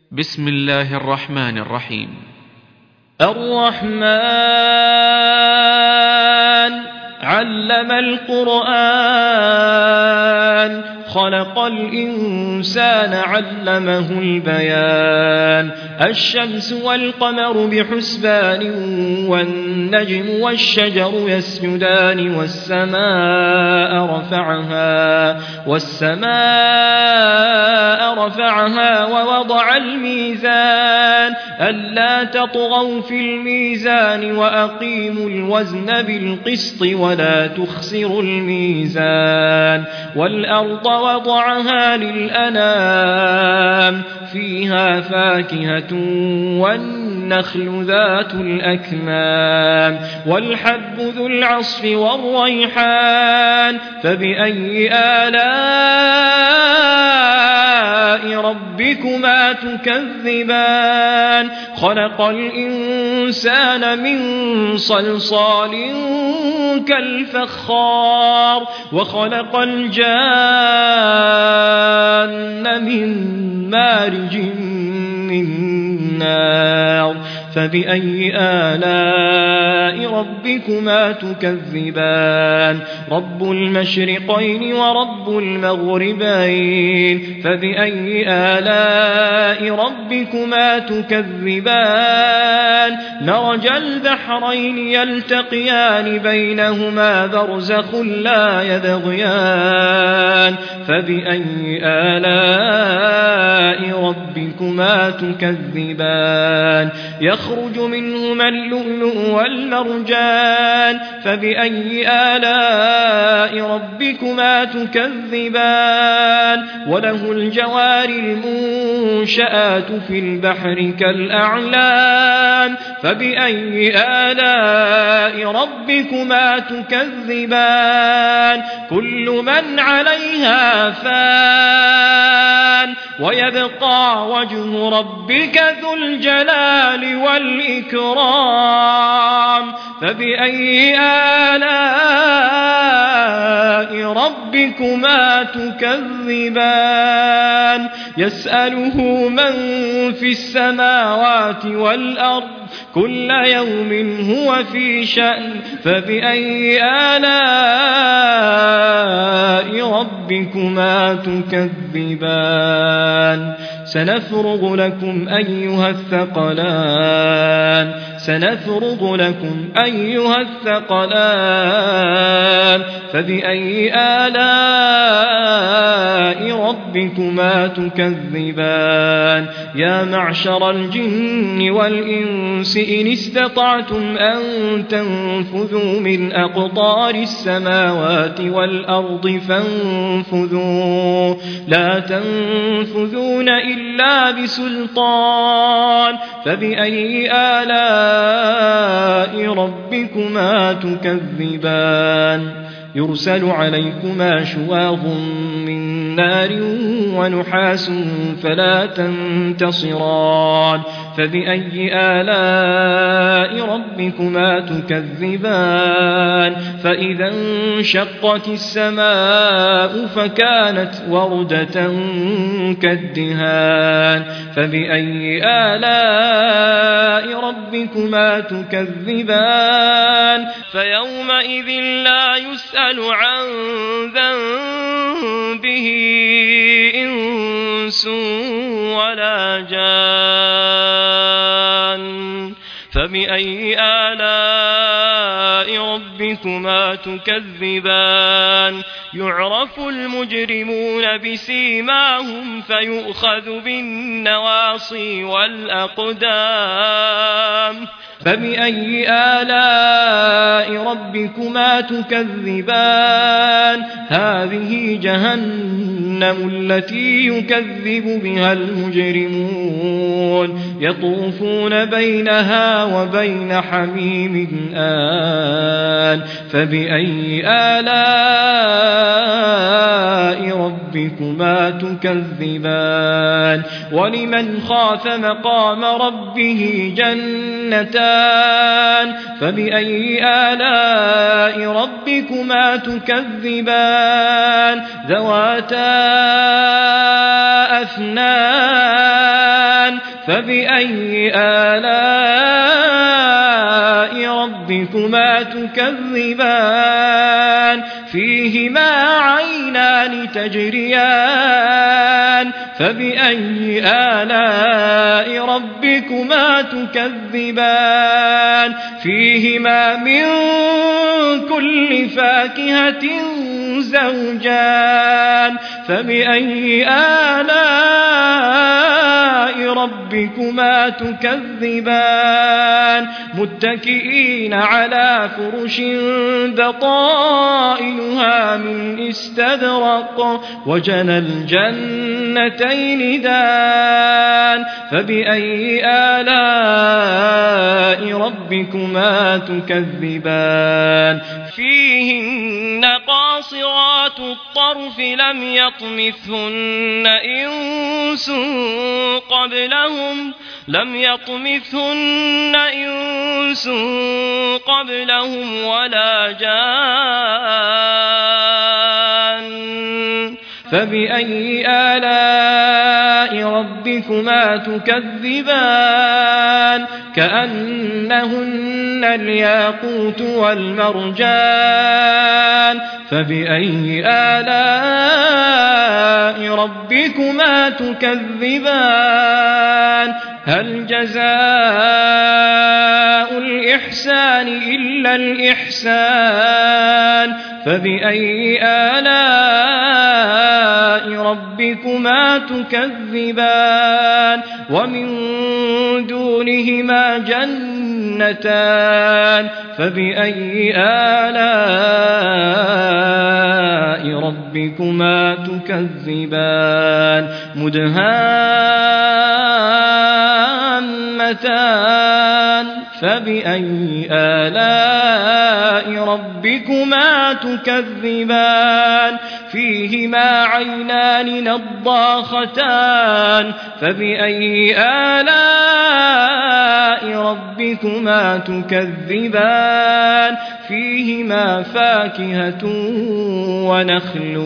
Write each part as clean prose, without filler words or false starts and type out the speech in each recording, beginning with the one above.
بسم الله الرحمن الرحيم. الرحمن علم القرآن خلق الإنسان علمه البيان الشمس والقمر بحسبان والنجم والشجر يسجدان والسماء رفعها ووضع الميزان ألا تطغوا في الميزان وأقيموا الوزن بالقسط ولا تخسروا الميزان والأرض وضعها للأنام فيها فاكهة والنخل ذات الأكمام والحب ذو العصف والريحان فبأي آلاء ربكما تكذبان خلق الإنسان من صلصال كالفخار وخلق الجان من مارج من نار فبأي آلاء ربكما تكذبان رب المشرقين ورب المغربين فبأي آلاء ربكما تكذبان مرج البحرين يلتقيان بينهما برزخ لا يبغيان فبأي آلاء ربكما تكذبان يخرج منهما اللؤلؤ والمرجان فبأي آلاء ربكما تكذبان وله الجوار المنشآت في البحر كالأعلام فبأي آلاء ربكما تكذبان كل من عليها فان ويبقى وجه ربك ذو الجلال والإكرام فبأي آلاء ربكما تكذبان يسأله من في السماوات والأرض كل يوم هو في شأن فبأي آلاء ربكما تكذبان سنفرغ لكم أيها الثقلان فبأي آلاء ربكما تكذبان يا معشر الجن والإنس إن استطعتم أن تنفذوا من أقطار السماوات والأرض فانفذوا لا تنفذون إلا بسلطان فبأي آلاء ربكما تكذبان يرسل عليكما شواظ من نار ونحاس فلا تنتصران فبأي آلاء ربكما تكذبان فإذا انشقت السماء فكانت وردة كالدهان فبأي آلاء ربكما تكذبان فيومئذ لا يسأل عن ذنبه إنس ولا جان فبأي آلاء ربكما تكذبان يعرف المجرمون بسيماهم فيؤخذ بالنواصي والأقدام فبأي آلاء ربكما تكذبان هذه جهنم التي يكذب بها المجرمون يطوفون بينها وبين حميم آن فبأي آلاء ربكما تكذبان ولمن خاف مقام ربه جنتان فبأي آلاء ربكما تكذبان ذواتا أفنان فبأي آلاء ربكما تكذبان فيهما عينان تجريان فبأي آلاء ربكما تكذبان فيهما من كل فاكهة زوجان فبأي آلاء ربكما تكذبان متكئين على فرش بطائنها من استبرق وجنى الجنتين دان فبأي آلاء ربكما تكذبان فيهن قاصرات الطرف لم يطمثهن إنس قبلهم ولا جان فبأي آلاء ربكما تكذبان كأنهن الياقوت والمرجان فبأي آلاء ربكما تكذبان هل جزاء الإحسان إلا الإحسان فبأي آلاء ربكما تكذبان ومن دونهما جنتان فبأي آلاء ربكما تكذبان مدهامتان فبأي آلاء ربكما تكذبان فيهما عينان نضاختان فبأي آلاء ربكما تكذبان فيهما فاكهة ونخل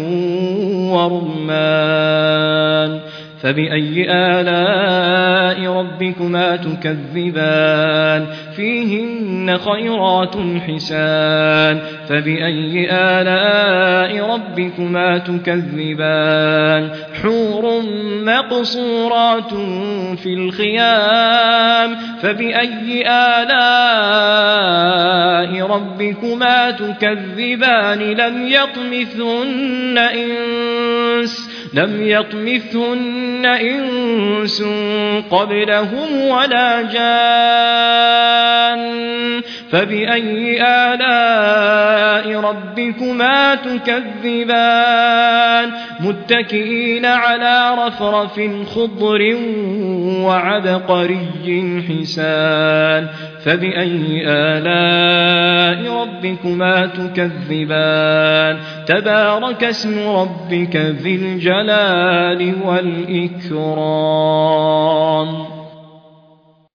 ورمان فبأي آلاء ربكما تكذبان فيهن خيرات حسان فبأي آلاء ربكما تكذبان حور مقصورات في الخيام فبأي آلاء ربكما تكذبان لم يطمثهن إنس قبلهم ولا جان فبأي آلاء ربكما تكذبان متكئين على رفرف خضر وعبقري حسان فبأي آلاء ربكما تكذبان تبارك اسم ربك ذي الجلال والإكرام